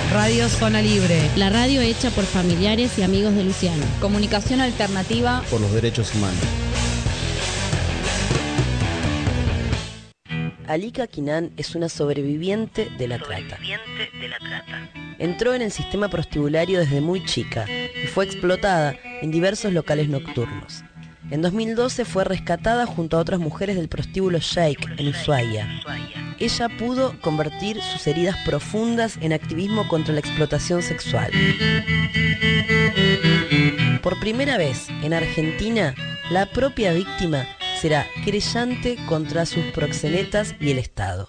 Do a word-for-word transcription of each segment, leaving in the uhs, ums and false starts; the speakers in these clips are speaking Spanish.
Radio Zona Libre. La radio hecha por familiares y amigos de Luciano. Comunicación alternativa por los derechos humanos. Alika Quinan es una sobreviviente de la trata. Entró en el sistema prostibulario desde muy chica y fue explotada en diversos locales nocturnos. En dos mil doce fue rescatada junto a otras mujeres del prostíbulo Sheikh en Ushuaia. Ella pudo convertir sus heridas profundas en activismo contra la explotación sexual. Por primera vez en Argentina, la propia víctima será querellante contra sus proxenetas y el Estado.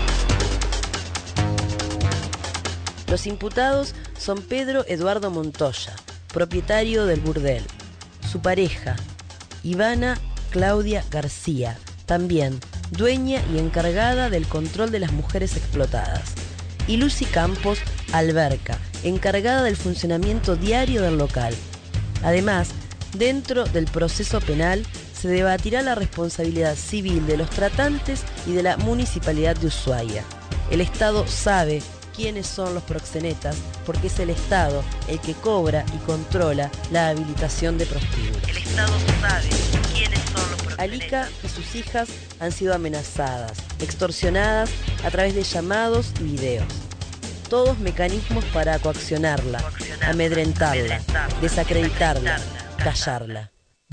Los imputados son Pedro Eduardo Montoya, propietario del burdel, su pareja, Ivana Claudia García, también dueña y encargada del control de las mujeres explotadas, y Lucy Campos Alberca, encargada del funcionamiento diario del local. Además, dentro del proceso penal se debatirá la responsabilidad civil de los tratantes y de la Municipalidad de Ushuaia. El Estado sabe quiénes son los proxenetas porque es el Estado el que cobra y controla la habilitación de prostíbulos. El Estado sabe quiénes son los proxenetas. Alika y sus hijas han sido amenazadas, extorsionadas a través de llamados y videos. Todos mecanismos para coaccionarla, coaccionarla amedrentarla, amedrentarla, desacreditarla, callarla.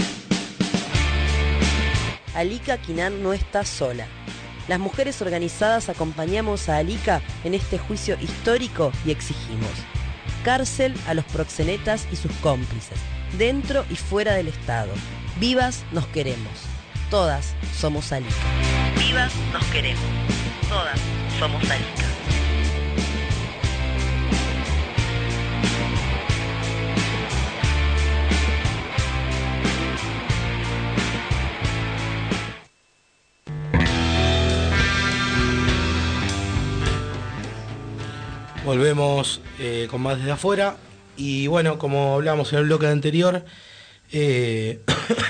Alika Quinan no está sola. Las mujeres organizadas acompañamos a Alika en este juicio histórico y exigimos cárcel a los proxenetas y sus cómplices, dentro y fuera del Estado. Vivas nos queremos. Todas somos Alika. Vivas nos queremos. Todas somos Alika. Volvemos eh, con más desde afuera y bueno, como hablamos en el bloque anterior, eh,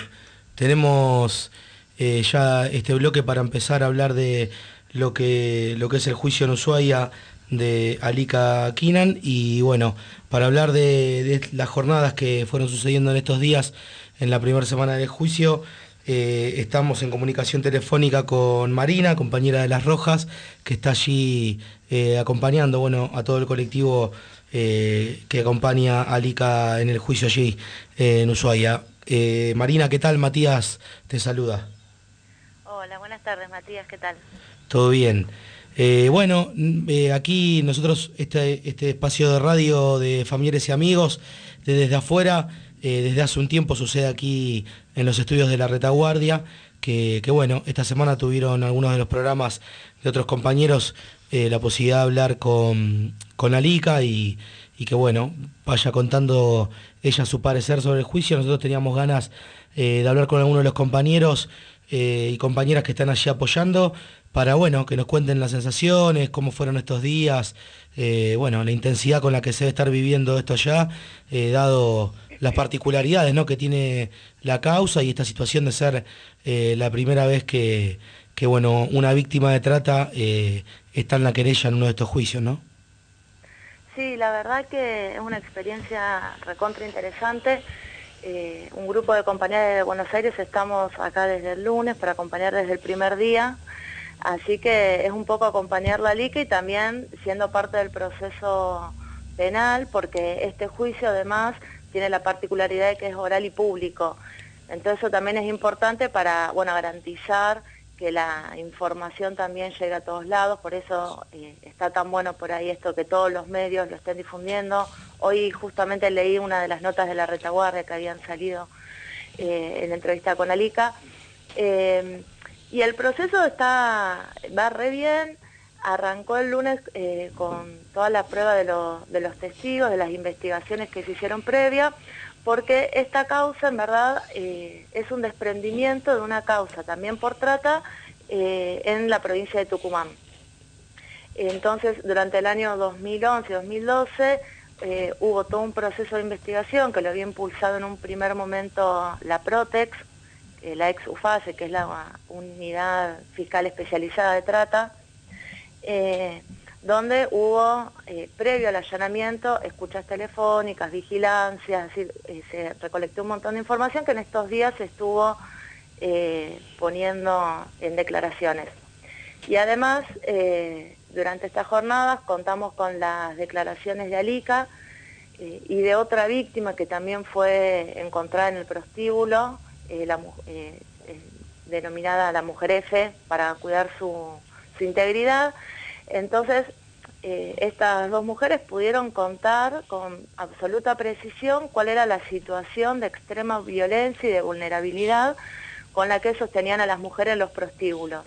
tenemos eh, ya este bloque para empezar a hablar de lo que, lo que es el juicio en Ushuaia de Alika Quinan y bueno, para hablar de, de las jornadas que fueron sucediendo en estos días en la primera semana del juicio. Eh, estamos en comunicación telefónica con Marina, compañera de Las Rojas, que está allí eh, acompañando bueno, a todo el colectivo eh, que acompaña a Alika en el juicio allí eh, en Ushuaia. Eh, Marina, ¿qué tal? Matías te saluda. Hola, buenas tardes, Matías, ¿qué tal? Todo bien. Eh, bueno, eh, aquí nosotros, este, este espacio de radio de familiares y amigos, de desde afuera, eh, desde hace un tiempo sucede aquí en los estudios de La Retaguardia, que, que bueno, esta semana tuvieron algunos de los programas de otros compañeros eh, la posibilidad de hablar con, con Alika y, y que bueno, vaya contando ella su parecer sobre el juicio. Nosotros teníamos ganas eh, de hablar con algunos de los compañeros eh, y compañeras que están allí apoyando, para bueno, que nos cuenten las sensaciones, cómo fueron estos días, eh, bueno, la intensidad con la que se debe estar viviendo esto ya, eh, dado las particularidades, ¿no?, que tiene la causa y esta situación de ser eh, la primera vez que, que bueno, una víctima de trata eh, está en la querella en uno de estos juicios, ¿no? Sí, la verdad que es una experiencia recontra interesante. Eh, un grupo de compañeras de Buenos Aires estamos acá desde el lunes para acompañar desde el primer día, así que es un poco acompañar la Alika y también siendo parte del proceso penal, porque este juicio además tiene la particularidad de que es oral y público. Entonces eso también es importante para, bueno, garantizar que la información también llegue a todos lados, por eso eh, está tan bueno por ahí esto que todos los medios lo estén difundiendo. Hoy justamente leí una de las notas de La Retaguardia que habían salido eh, en la entrevista con Alika. Eh, y el proceso está, va re bien. Arrancó el lunes eh, con toda la prueba de, lo, de los testigos, de las investigaciones que se hicieron previa, porque esta causa en verdad eh, es un desprendimiento de una causa también por trata eh, en la provincia de Tucumán. Entonces, durante el año dos mil once y dos mil doce eh, hubo todo un proceso de investigación que lo había impulsado en un primer momento la Protex, eh, la ex UFACE, que es la unidad fiscal especializada de trata. Eh, donde hubo, eh, previo al allanamiento, escuchas telefónicas, vigilancias, es decir, eh, se recolectó un montón de información que en estos días se estuvo eh, poniendo en declaraciones. Y además, eh, durante estas jornadas contamos con las declaraciones de Alica eh, y de otra víctima que también fue encontrada en el prostíbulo, eh, la, eh, eh, denominada la Mujer F, para cuidar su, su integridad. Entonces, eh, estas dos mujeres pudieron contar con absoluta precisión cuál era la situación de extrema violencia y de vulnerabilidad con la que sostenían a las mujeres en los prostíbulos.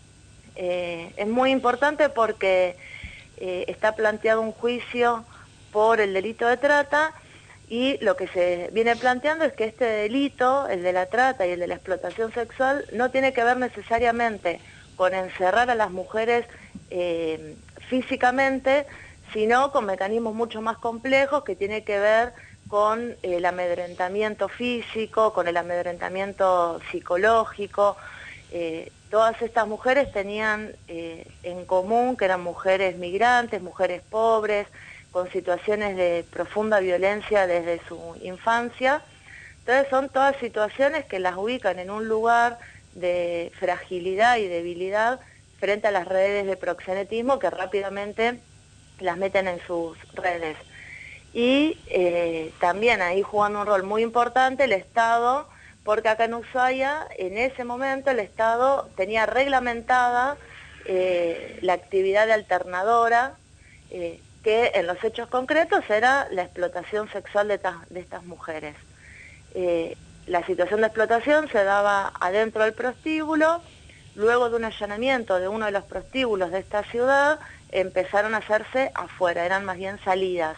Eh, es muy importante porque eh, está planteado un juicio por el delito de trata y lo que se viene planteando es que este delito, el de la trata y el de la explotación sexual, no tiene que ver necesariamente con encerrar a las mujeres eh, físicamente, sino con mecanismos mucho más complejos que tienen que ver con el amedrentamiento físico, con el amedrentamiento psicológico. Eh, todas estas mujeres tenían eh, en común que eran mujeres migrantes, mujeres pobres, con situaciones de profunda violencia desde su infancia. Entonces son todas situaciones que las ubican en un lugar de fragilidad y debilidad frente a las redes de proxenetismo que rápidamente las meten en sus redes. Y eh, también ahí jugando un rol muy importante el Estado, porque acá en Ushuaia, en ese momento, el Estado tenía reglamentada eh, la actividad de alternadora, eh, que en los hechos concretos era la explotación sexual de, de estas mujeres. Eh, la situación de explotación se daba adentro del prostíbulo. Luego de un allanamiento de uno de los prostíbulos de esta ciudad, empezaron a hacerse afuera, eran más bien salidas.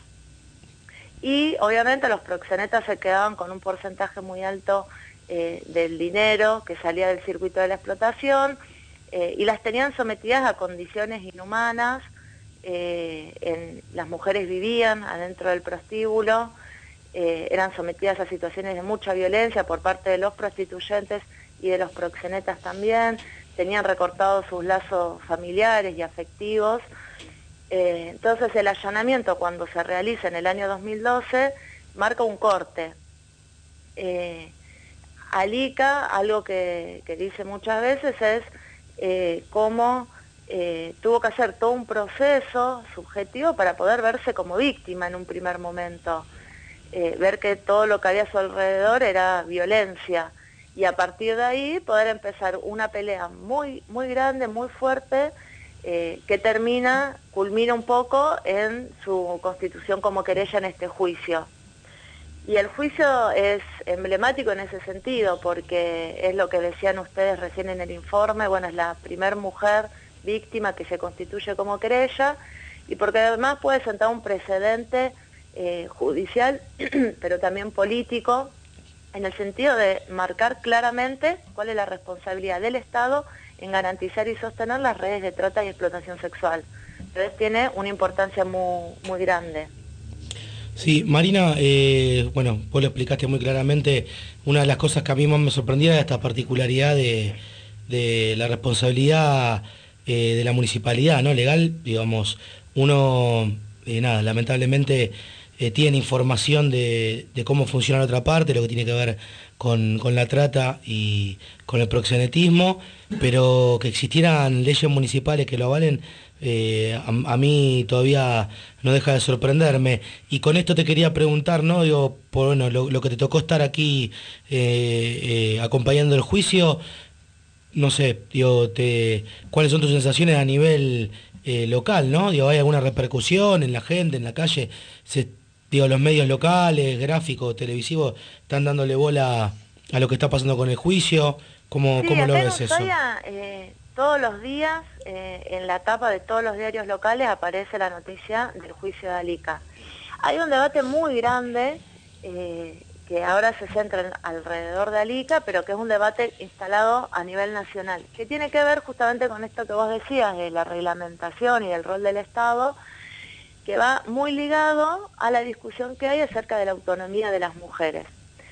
Y obviamente los proxenetas se quedaban con un porcentaje muy alto eh, del dinero que salía del circuito de la explotación eh, y las tenían sometidas a condiciones inhumanas. Eh, en, las mujeres vivían adentro del prostíbulo, eh, eran sometidas a situaciones de mucha violencia por parte de los prostituyentes y de los proxenetas también, tenían recortados sus lazos familiares y afectivos. Eh, entonces el allanamiento, cuando se realiza en el año dos mil doce, marca un corte. Eh, Alica, algo que, que dice muchas veces, es eh, cómo eh, tuvo que hacer todo un proceso subjetivo para poder verse como víctima en un primer momento, eh, ver que todo lo que había a su alrededor era violencia, y a partir de ahí poder empezar una pelea muy, muy grande, muy fuerte, eh, que termina, culmina un poco en su constitución como querella en este juicio. Y el juicio es emblemático en ese sentido, porque es lo que decían ustedes recién en el informe, bueno, es la primer mujer víctima que se constituye como querella, y porque además puede sentar un precedente eh, judicial, pero también político, en el sentido de marcar claramente cuál es la responsabilidad del Estado en garantizar y sostener las redes de trata y explotación sexual. Entonces tiene una importancia muy, muy grande. Sí, Marina, eh, bueno, vos lo explicaste muy claramente. Una de las cosas que a mí más me sorprendía era esta particularidad de, de la responsabilidad eh, de la municipalidad, ¿no? Legal, digamos, uno, eh, nada, lamentablemente eh, tiene información de, de cómo funciona la otra parte, lo que tiene que ver con, con la trata y con el proxenetismo, pero que existieran leyes municipales que lo avalen, Eh, a, a mí todavía no deja de sorprenderme. Y con esto te quería preguntar, ¿no? Digo, por bueno, lo, lo que te tocó estar aquí eh, eh, acompañando el juicio, no sé, digo, te, ¿cuáles son tus sensaciones a nivel eh, local, ¿no? Digo, ¿hay alguna repercusión en la gente, en la calle? Se, digo, los medios locales, gráficos, televisivos, están dándole bola a lo que está pasando con el juicio. ¿Cómo, sí, cómo lo ves eso? Ushuaia, eh, todos los días, eh, en la tapa de todos los diarios locales, aparece la noticia del juicio de Alica. Hay un debate muy grande eh, que ahora se centra en, alrededor de Alica, pero que es un debate instalado a nivel nacional, que tiene que ver justamente con esto que vos decías, de la reglamentación y del rol del Estado, que va muy ligado a la discusión que hay acerca de la autonomía de las mujeres.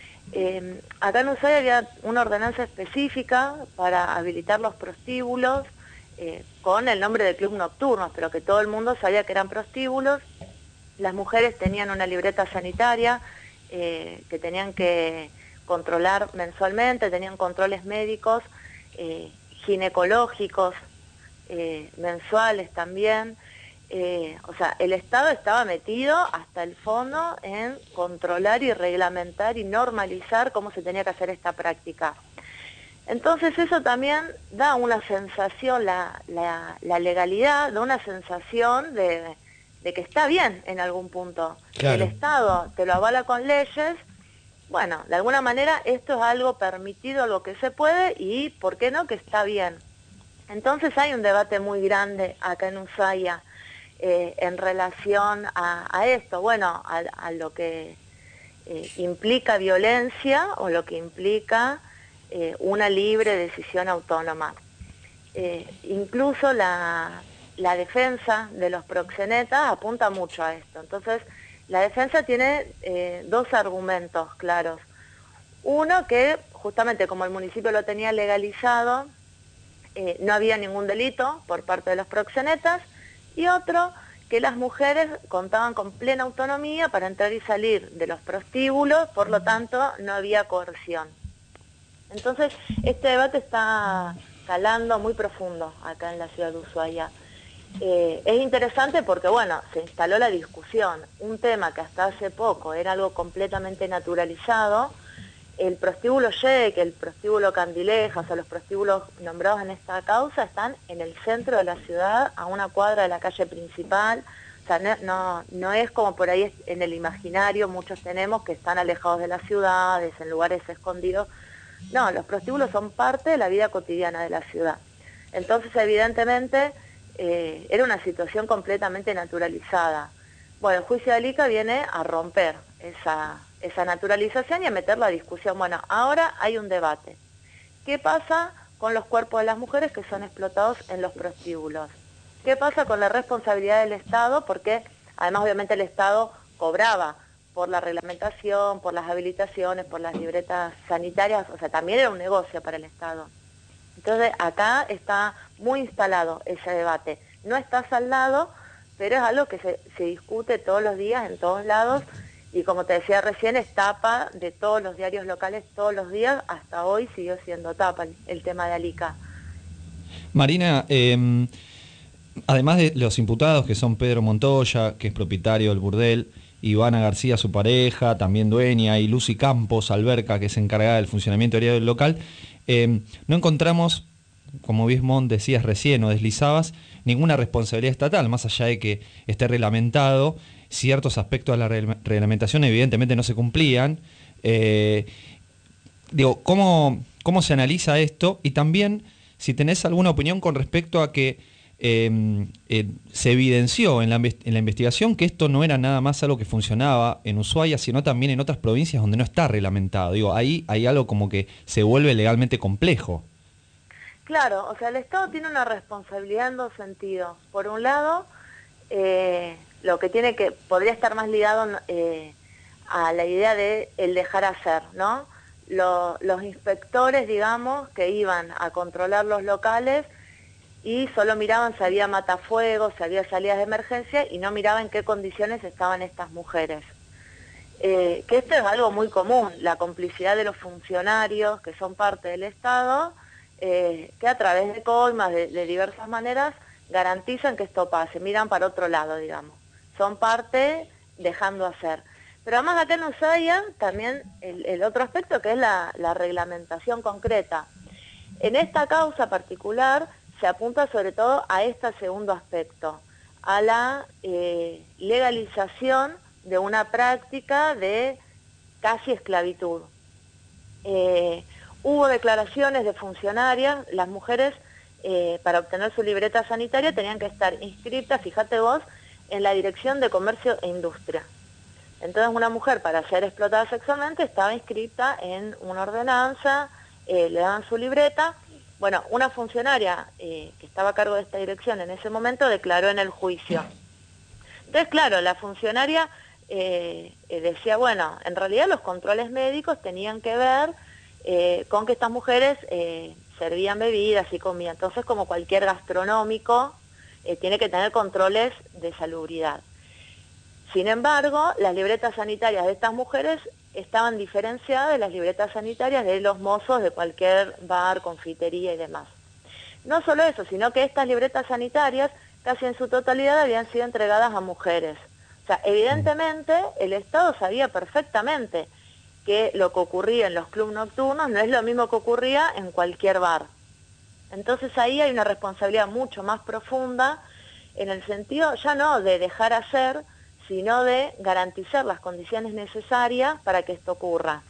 Eh, acá en Ushuaia había una ordenanza específica para habilitar los prostíbulos eh, con el nombre de club nocturnos, pero que todo el mundo sabía que eran prostíbulos. Las mujeres tenían una libreta sanitaria eh, que tenían que controlar mensualmente, tenían controles médicos, eh, ginecológicos, eh, mensuales también. Eh, o sea, el Estado estaba metido hasta el fondo en controlar y reglamentar y normalizar cómo se tenía que hacer esta práctica. Entonces eso también da una sensación, la, la, la legalidad da una sensación de, de que está bien en algún punto. Claro. El Estado te lo avala con leyes, bueno, de alguna manera esto es algo permitido, algo que se puede y, ¿por qué no?, que está bien. Entonces hay un debate muy grande acá en Ushuaia eh, en relación a, a esto, bueno, a, a lo que eh, implica violencia o lo que implica eh, una libre decisión autónoma. Eh, incluso la, la defensa de los proxenetas apunta mucho a esto. Entonces, la defensa tiene eh, dos argumentos claros. Uno, que justamente como el municipio lo tenía legalizado, eh, no había ningún delito por parte de los proxenetas, y otro, que las mujeres contaban con plena autonomía para entrar y salir de los prostíbulos, por lo tanto no había coerción. Entonces, este debate está calando muy profundo acá en la ciudad de Ushuaia. Eh, es interesante porque, bueno, se instaló la discusión, un tema que hasta hace poco era algo completamente naturalizado. El prostíbulo Yec, el prostíbulo Candilejas, o sea, los prostíbulos nombrados en esta causa están en el centro de la ciudad, a una cuadra de la calle principal. O sea, no, no, no es como por ahí en el imaginario muchos tenemos, que están alejados de las ciudades, en lugares escondidos. No, los prostíbulos son parte de la vida cotidiana de la ciudad. Entonces, evidentemente, eh, era una situación completamente naturalizada. Bueno, el juicio de Alica viene a romper esa, esa naturalización y a meter la discusión. Bueno, ahora hay un debate. ¿Qué pasa con los cuerpos de las mujeres que son explotados en los prostíbulos? ¿Qué pasa con la responsabilidad del Estado? Porque además obviamente el Estado cobraba por la reglamentación, por las habilitaciones, por las libretas sanitarias, o sea, también era un negocio para el Estado. Entonces acá está muy instalado ese debate. No está saldado, pero es algo que se, se discute todos los días, en todos lados, y como te decía recién, es tapa de todos los diarios locales todos los días, hasta hoy siguió siendo tapa el, el tema de Alica. Marina, eh, además de los imputados, que son Pedro Montoya, que es propietario del burdel, Ivana García, su pareja, también dueña, y Lucy Campos, alberca, que es encargada del funcionamiento diario del local, eh, no encontramos, como bien decías recién o deslizabas, ninguna responsabilidad estatal, más allá de que esté reglamentado. Ciertos aspectos de la reglamentación evidentemente no se cumplían. Eh, digo, ¿cómo, ¿cómo se analiza esto? Y también, si tenés alguna opinión con respecto a que eh, eh, se evidenció en la, en la investigación que esto no era nada más algo que funcionaba en Ushuaia, sino también en otras provincias donde no está reglamentado. Digo, ahí hay algo como que se vuelve legalmente complejo. Claro, o sea, el Estado tiene una responsabilidad en dos sentidos. Por un lado, eh, lo que tiene que, podría estar más ligado eh, a la idea de el dejar hacer, ¿no? Lo, los inspectores, digamos, que iban a controlar los locales y solo miraban si había matafuegos, si había salidas de emergencia y no miraban en qué condiciones estaban estas mujeres. Eh, que esto es algo muy común, la complicidad de los funcionarios que son parte del Estado, eh, que a través de coimas, de, de diversas maneras, garantizan que esto pase, miran para otro lado, digamos. Son parte dejando hacer. Pero además acá en Ushuaia también el, el otro aspecto, que es la, la reglamentación concreta. En esta causa particular se apunta sobre todo a este segundo aspecto, a la eh, legalización de una práctica de casi esclavitud. Eh, hubo declaraciones de funcionarias, las mujeres eh, para obtener su libreta sanitaria tenían que estar inscritas, fíjate vos, en la Dirección de Comercio e Industria. Entonces una mujer para ser explotada sexualmente estaba inscrita en una ordenanza, eh, le daban su libreta. Bueno, una funcionaria eh, que estaba a cargo de esta dirección en ese momento declaró en el juicio. Entonces, claro, la funcionaria eh, eh, decía, bueno, en realidad los controles médicos tenían que ver eh, con que estas mujeres eh, servían bebidas y comida. Entonces, como cualquier gastronómico, eh, tiene que tener controles de salubridad. Sin embargo, las libretas sanitarias de estas mujeres estaban diferenciadas de las libretas sanitarias de los mozos de cualquier bar, confitería y demás. No solo eso, sino que estas libretas sanitarias casi en su totalidad habían sido entregadas a mujeres. O sea, evidentemente el Estado sabía perfectamente que lo que ocurría en los clubes nocturnos no es lo mismo que ocurría en cualquier bar. Entonces ahí hay una responsabilidad mucho más profunda en el sentido ya no de dejar hacer, sino de garantizar las condiciones necesarias para que esto ocurra.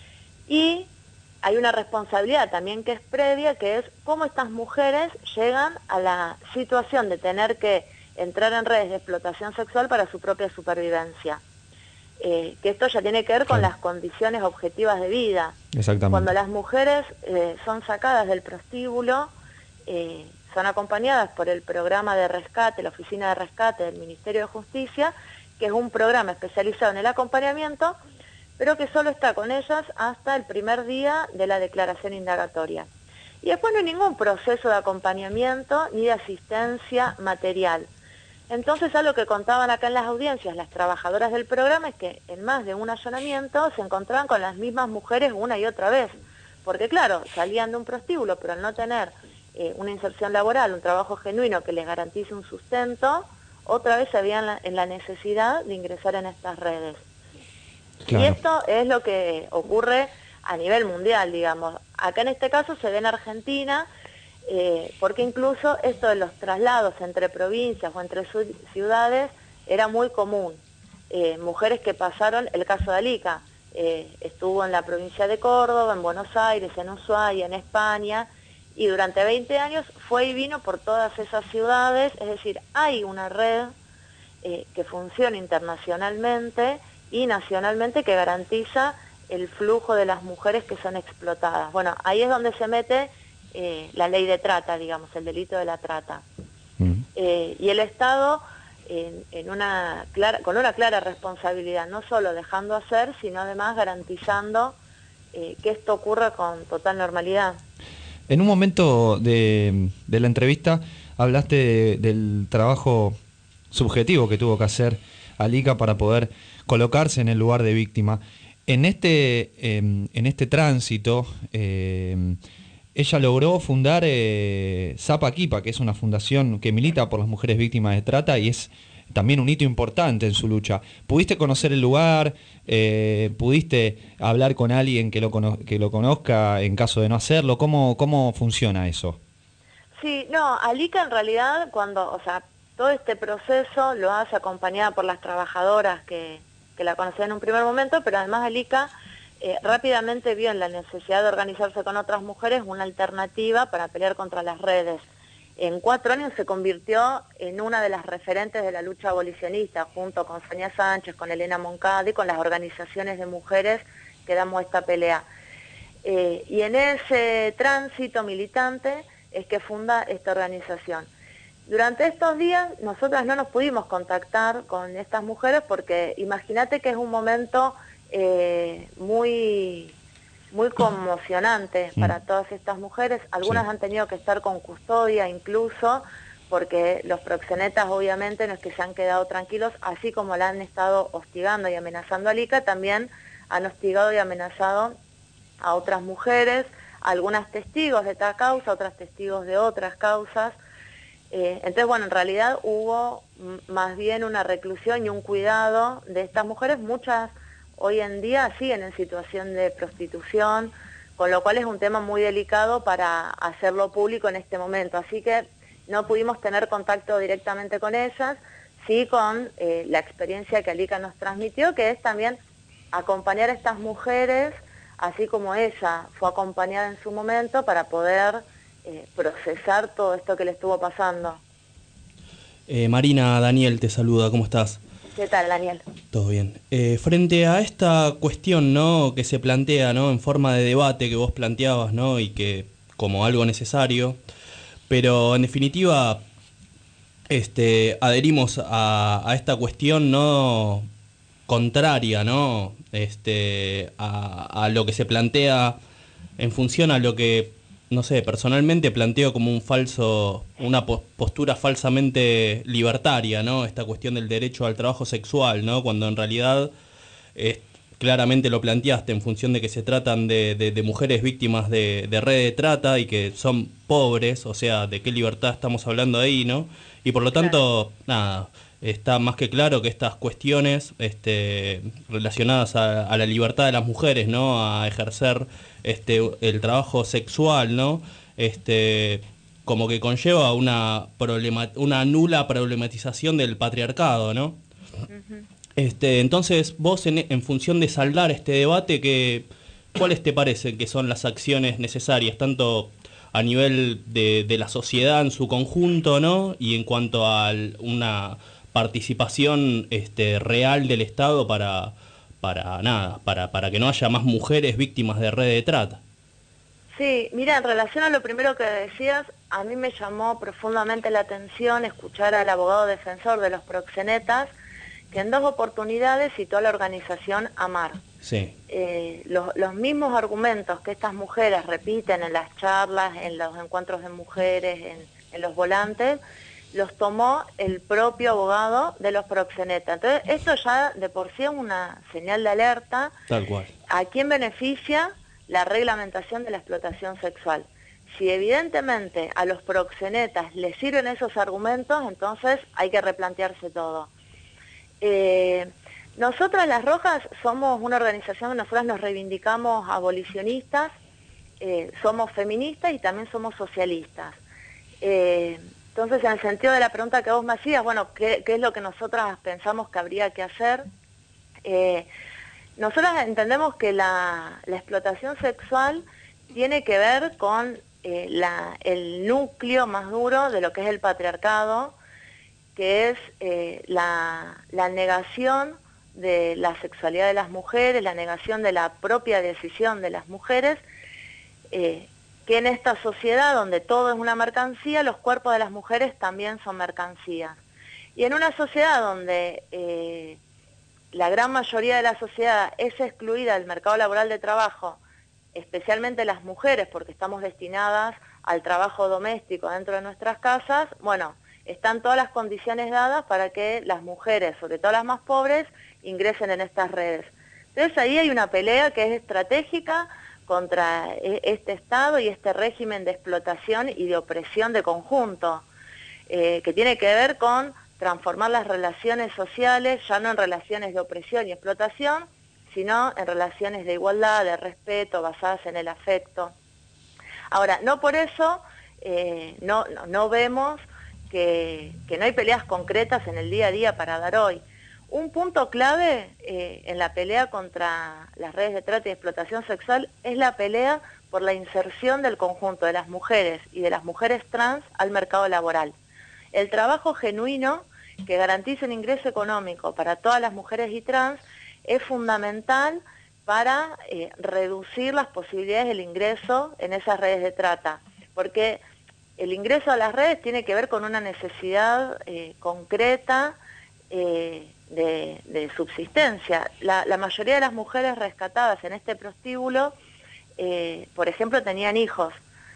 Y hay una responsabilidad también que es previa, que es cómo estas mujeres llegan a la situación de tener que entrar en redes de explotación sexual para su propia supervivencia. Eh, que esto ya tiene que ver con claro. las condiciones objetivas de vida. Exactamente. Cuando las mujeres eh, son sacadas del prostíbulo, eh, son acompañadas por el programa de rescate, la oficina de rescate del Ministerio de Justicia, que es un programa especializado en el acompañamiento, pero que solo está con ellas hasta el primer día de la declaración indagatoria. Y después no hay ningún proceso de acompañamiento ni de asistencia material. Entonces, algo que contaban acá en las audiencias las trabajadoras del programa es que en más de un allanamiento se encontraban con las mismas mujeres una y otra vez. Porque claro, salían de un prostíbulo, pero al no tener eh, una inserción laboral, un trabajo genuino que les garantice un sustento, otra vez se veían la, en la necesidad de ingresar en estas redes. Claro. Y esto es lo que ocurre a nivel mundial, digamos. Acá en este caso se ve en Argentina, eh, porque incluso esto de los traslados entre provincias o entre ciudades era muy común. Eh, mujeres que pasaron, el caso de Alica, eh, estuvo en la provincia de Córdoba, en Buenos Aires, en Ushuaia, en España, y durante veinte años fue y vino por todas esas ciudades, es decir, hay una red eh, que funciona internacionalmente y nacionalmente que garantiza el flujo de las mujeres que son explotadas. Bueno, ahí es donde se mete eh, la ley de trata, digamos, el delito de la trata. Uh-huh. Eh, y el Estado, en, en una clara, con una clara responsabilidad, no solo dejando hacer, sino además garantizando eh, que esto ocurra con total normalidad. En un momento de, de la entrevista hablaste de, del trabajo subjetivo que tuvo que hacer Alica para poder colocarse en el lugar de víctima. En este, eh, en este tránsito, eh, ella logró fundar eh, Zapa Kipa, que es una fundación que milita por las mujeres víctimas de trata y es también un hito importante en su lucha. ¿Pudiste conocer el lugar? Eh, ¿Pudiste hablar con alguien que lo, cono- que lo conozca en caso de no hacerlo? ¿Cómo, cómo funciona eso? Sí, no, Alica en realidad, cuando, o sea, todo este proceso lo hace acompañada por las trabajadoras que, que la conocían en un primer momento, pero además Alica eh, rápidamente vio en la necesidad de organizarse con otras mujeres una alternativa para pelear contra las redes. En cuatro años se convirtió en una de las referentes de la lucha abolicionista, junto con Sonia Sánchez, con Elena Moncada y con las organizaciones de mujeres que damos esta pelea. Eh, y en ese tránsito militante es que funda esta organización. Durante estos días nosotras no nos pudimos contactar con estas mujeres porque imagínate que es un momento eh, muy... muy conmocionante para todas estas mujeres. Algunas sí. han tenido que estar con custodia incluso, porque los proxenetas obviamente no es que se han quedado tranquilos, así como la han estado hostigando y amenazando a Alica, también han hostigado y amenazado a otras mujeres, algunas testigos de esta causa, otras testigos de otras causas. Eh, entonces, bueno, en realidad hubo m- más bien una reclusión y un cuidado de estas mujeres, muchas hoy en día siguen en situación de prostitución, con lo cual es un tema muy delicado para hacerlo público en este momento. Así que no pudimos tener contacto directamente con ellas, sí con eh, la experiencia que Alica nos transmitió, que es también acompañar a estas mujeres, así como ella fue acompañada en su momento, para poder eh, procesar todo esto que le estuvo pasando. Eh, Marina, Daniel te saluda, ¿cómo estás? ¿Qué tal, Daniel? Todo bien. Eh, frente a esta cuestión, ¿no?, que se plantea, ¿no?, en forma de debate que vos planteabas, ¿no?, y que como algo necesario, pero en definitiva este, adherimos a, a esta cuestión, ¿no?, contraria, ¿no?, este, a, a lo que se plantea en función a lo que no sé, personalmente planteo como un falso, una postura falsamente libertaria, ¿no? Esta cuestión del derecho al trabajo sexual, ¿no? Cuando en realidad eh, claramente lo planteaste en función de que se tratan de, de, de mujeres víctimas de, de red de trata y que son pobres, o sea, ¿de qué libertad estamos hablando ahí, no? Y por lo tanto, claro. nada, está más que claro que estas cuestiones este, relacionadas a, a la libertad de las mujeres, ¿no? A ejercer este, el trabajo sexual, ¿no? Este, como que conlleva una, problema, una nula problematización del patriarcado, ¿no? Uh-huh. Este, entonces, vos en, en función de saldar este debate, que, ¿cuáles te parecen que son las acciones necesarias, tanto a nivel de, de la sociedad en su conjunto, ¿no? Y en cuanto a una participación este, real del Estado para, para nada, para, para que no haya más mujeres víctimas de red de trata? Sí, mira, en relación a lo primero que decías, a mí me llamó profundamente la atención escuchar al abogado defensor de los proxenetas, que en dos oportunidades citó a la organización AMAR. Sí. Eh, los, los mismos argumentos que estas mujeres repiten en las charlas, en los encuentros de mujeres, en, en los volantes, los tomó el propio abogado de los proxenetas. Entonces, esto ya de por sí es una señal de alerta. Tal cual. ¿A quién beneficia la reglamentación de la explotación sexual? Si evidentemente a los proxenetas les sirven esos argumentos, entonces hay que replantearse todo. Eh, nosotras las Rojas somos una organización, nosotras nos reivindicamos abolicionistas, eh, somos feministas y también somos socialistas. Eh, entonces, en el sentido de la pregunta que vos me hacías, bueno, ¿qué, qué es lo que nosotras pensamos que habría que hacer? Eh, nosotras entendemos que la, la explotación sexual tiene que ver con eh, la, el núcleo más duro de lo que es el patriarcado, que es eh, la, la negación de la sexualidad de las mujeres, la negación de la propia decisión de las mujeres, eh, que en esta sociedad donde todo es una mercancía, los cuerpos de las mujeres también son mercancías. Y en una sociedad donde eh, la gran mayoría de la sociedad es excluida del mercado laboral de trabajo, especialmente las mujeres, porque estamos destinadas al trabajo doméstico dentro de nuestras casas, bueno, están todas las condiciones dadas para que las mujeres, sobre todo las más pobres, ingresen en estas redes. Entonces ahí hay una pelea que es estratégica contra este Estado y este régimen de explotación y de opresión de conjunto, eh, que tiene que ver con transformar las relaciones sociales, ya no en relaciones de opresión y explotación, sino en relaciones de igualdad, de respeto, basadas en el afecto. Ahora, no por eso eh, no, no, no vemos que, que no hay peleas concretas en el día a día para dar hoy. Un punto clave eh, en la pelea contra las redes de trata y explotación sexual es la pelea por la inserción del conjunto de las mujeres y de las mujeres trans al mercado laboral. El trabajo genuino que garantice un ingreso económico para todas las mujeres y trans es fundamental para eh, reducir las posibilidades del ingreso en esas redes de trata, porque el ingreso a las redes tiene que ver con una necesidad eh, concreta eh, de, de subsistencia. La, la mayoría de las mujeres rescatadas en este prostíbulo, eh, por ejemplo, tenían hijos,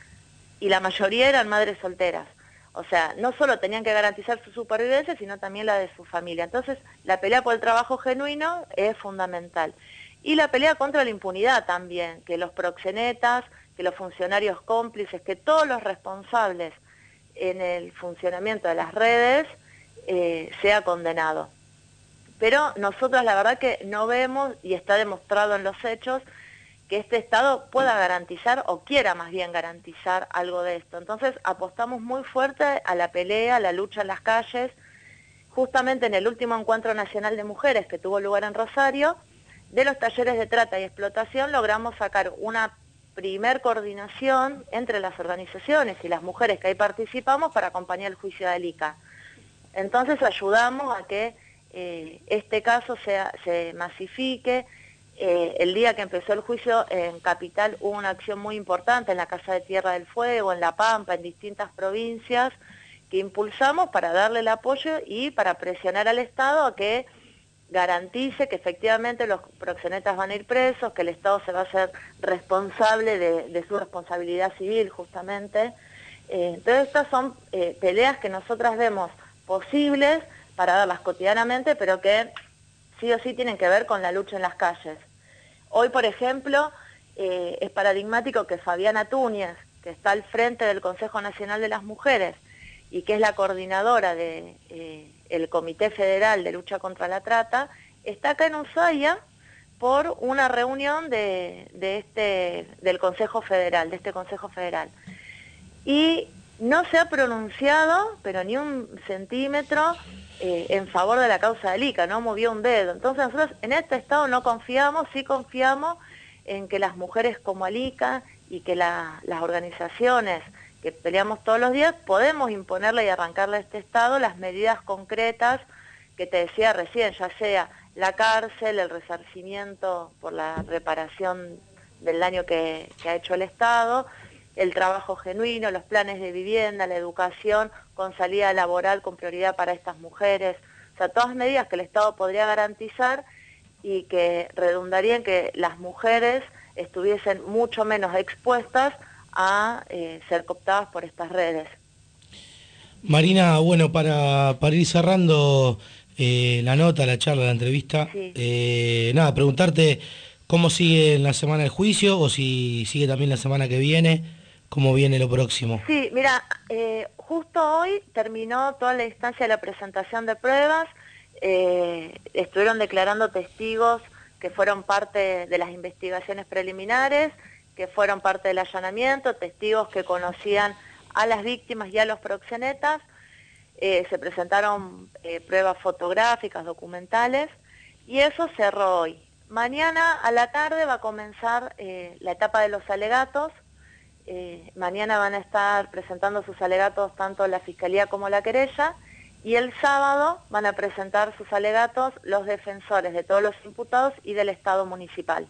y la mayoría eran madres solteras. O sea, no solo tenían que garantizar su supervivencia, sino también la de su familia. Entonces, la pelea por el trabajo genuino es fundamental. Y la pelea contra la impunidad también, que los proxenetas, que los funcionarios cómplices, que todos los responsables en el funcionamiento de las redes eh, sea condenado. Pero nosotros la verdad que no vemos, y está demostrado en los hechos, que este Estado pueda garantizar, o quiera más bien garantizar algo de esto. Entonces apostamos muy fuerte a la pelea, a la lucha en las calles. Justamente en el último Encuentro Nacional de Mujeres que tuvo lugar en Rosario, de los talleres de trata y explotación logramos sacar una primer coordinación entre las organizaciones y las mujeres que ahí participamos para acompañar el juicio de Alica. Entonces ayudamos a que eh, este caso sea, se masifique. Eh, el día que empezó el juicio en Capital hubo una acción muy importante en la Casa de Tierra del Fuego, en La Pampa, en distintas provincias, que impulsamos para darle el apoyo y para presionar al Estado a que garantice que efectivamente los proxenetas van a ir presos, que el Estado se va a hacer responsable de, de su responsabilidad civil justamente. Eh, entonces estas son eh, peleas que nosotras vemos posibles para verlas cotidianamente, pero que sí o sí tienen que ver con la lucha en las calles. Hoy, por ejemplo, eh, es paradigmático que Fabiana Túñez, que está al frente del Consejo Nacional de las Mujeres y que es la coordinadora del de, eh, Comité Federal de Lucha contra la Trata, está acá en Ushuaia por una reunión de, de este, del Consejo Federal, de este Consejo Federal. Y no se ha pronunciado, pero ni un centímetro, eh, en favor de la causa del I C A, no movió un dedo. Entonces nosotros en este estado no confiamos, sí confiamos en que las mujeres como Alica y que la, las organizaciones que peleamos todos los días podemos imponerle y arrancarle a este estado las medidas concretas que te decía recién, ya sea la cárcel, el resarcimiento por la reparación del daño que, que ha hecho el Estado, el trabajo genuino, los planes de vivienda, la educación con salida laboral con prioridad para estas mujeres, o sea, todas medidas que el Estado podría garantizar y que redundarían en que las mujeres estuviesen mucho menos expuestas a eh, ser cooptadas por estas redes. Marina, bueno, para, para ir cerrando eh, la nota, la charla, la entrevista, sí. eh, nada, preguntarte cómo sigue en la semana el juicio o si sigue también la semana que viene, cómo viene lo próximo. Sí, mira, eh, justo hoy terminó toda la instancia de la presentación de pruebas, eh, estuvieron declarando testigos que fueron parte de las investigaciones preliminares, que fueron parte del allanamiento, testigos que conocían a las víctimas y a los proxenetas, eh, se presentaron eh, pruebas fotográficas, documentales, y eso cerró hoy. Mañana a la tarde va a comenzar eh, la etapa de los alegatos, eh, mañana van a estar presentando sus alegatos tanto la Fiscalía como la querella, y el sábado van a presentar sus alegatos los defensores de todos los imputados y del Estado municipal.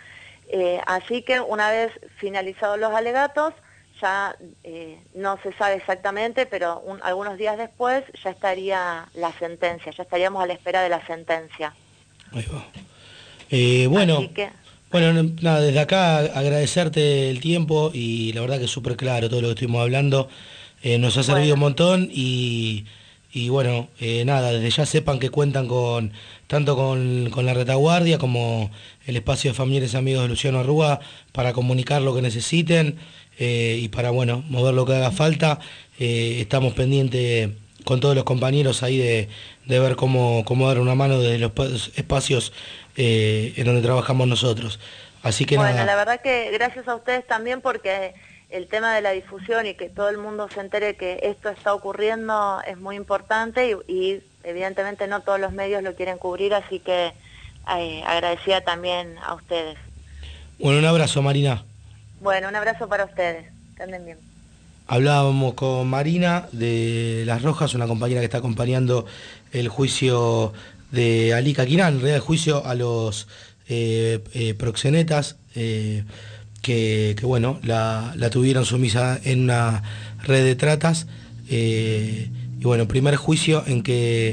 Eh, así que una vez finalizados los alegatos, ya eh, no se sabe exactamente, pero un, algunos días después ya estaría la sentencia, ya estaríamos a la espera de la sentencia. Ahí va. Eh, bueno, que... bueno, nada, desde acá agradecerte el tiempo y la verdad que es súper claro todo lo que estuvimos hablando, eh, nos ha servido bueno. un montón y... Y bueno, eh, nada, desde ya sepan que cuentan con tanto con, con la retaguardia como el espacio de familiares y amigos de Luciano Arruga para comunicar lo que necesiten eh, y para bueno mover lo que haga falta. Eh, estamos pendientes con todos los compañeros ahí de, de ver cómo, cómo dar una mano desde los espacios eh, en donde trabajamos nosotros. Así que bueno, nada. La verdad que gracias a ustedes también porque el tema de la difusión y que todo el mundo se entere que esto está ocurriendo es muy importante y, y evidentemente no todos los medios lo quieren cubrir, así que eh, agradecida también a ustedes. Bueno, un abrazo, Marina. Bueno, un abrazo para ustedes, que anden bien. Hablábamos con Marina de Las Rojas, una compañera que está acompañando el juicio de Alica Quirán, en realidad el juicio a los eh, eh, proxenetas, eh, Que, que bueno, la, la tuvieron sumisa en una red de tratas eh, y bueno, primer juicio en que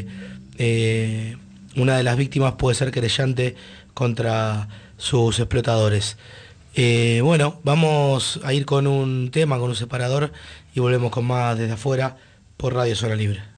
eh, una de las víctimas puede ser querellante contra sus explotadores. Eh, bueno, vamos a ir con un tema, con un separador y volvemos con más desde afuera por Radio Zona Libre.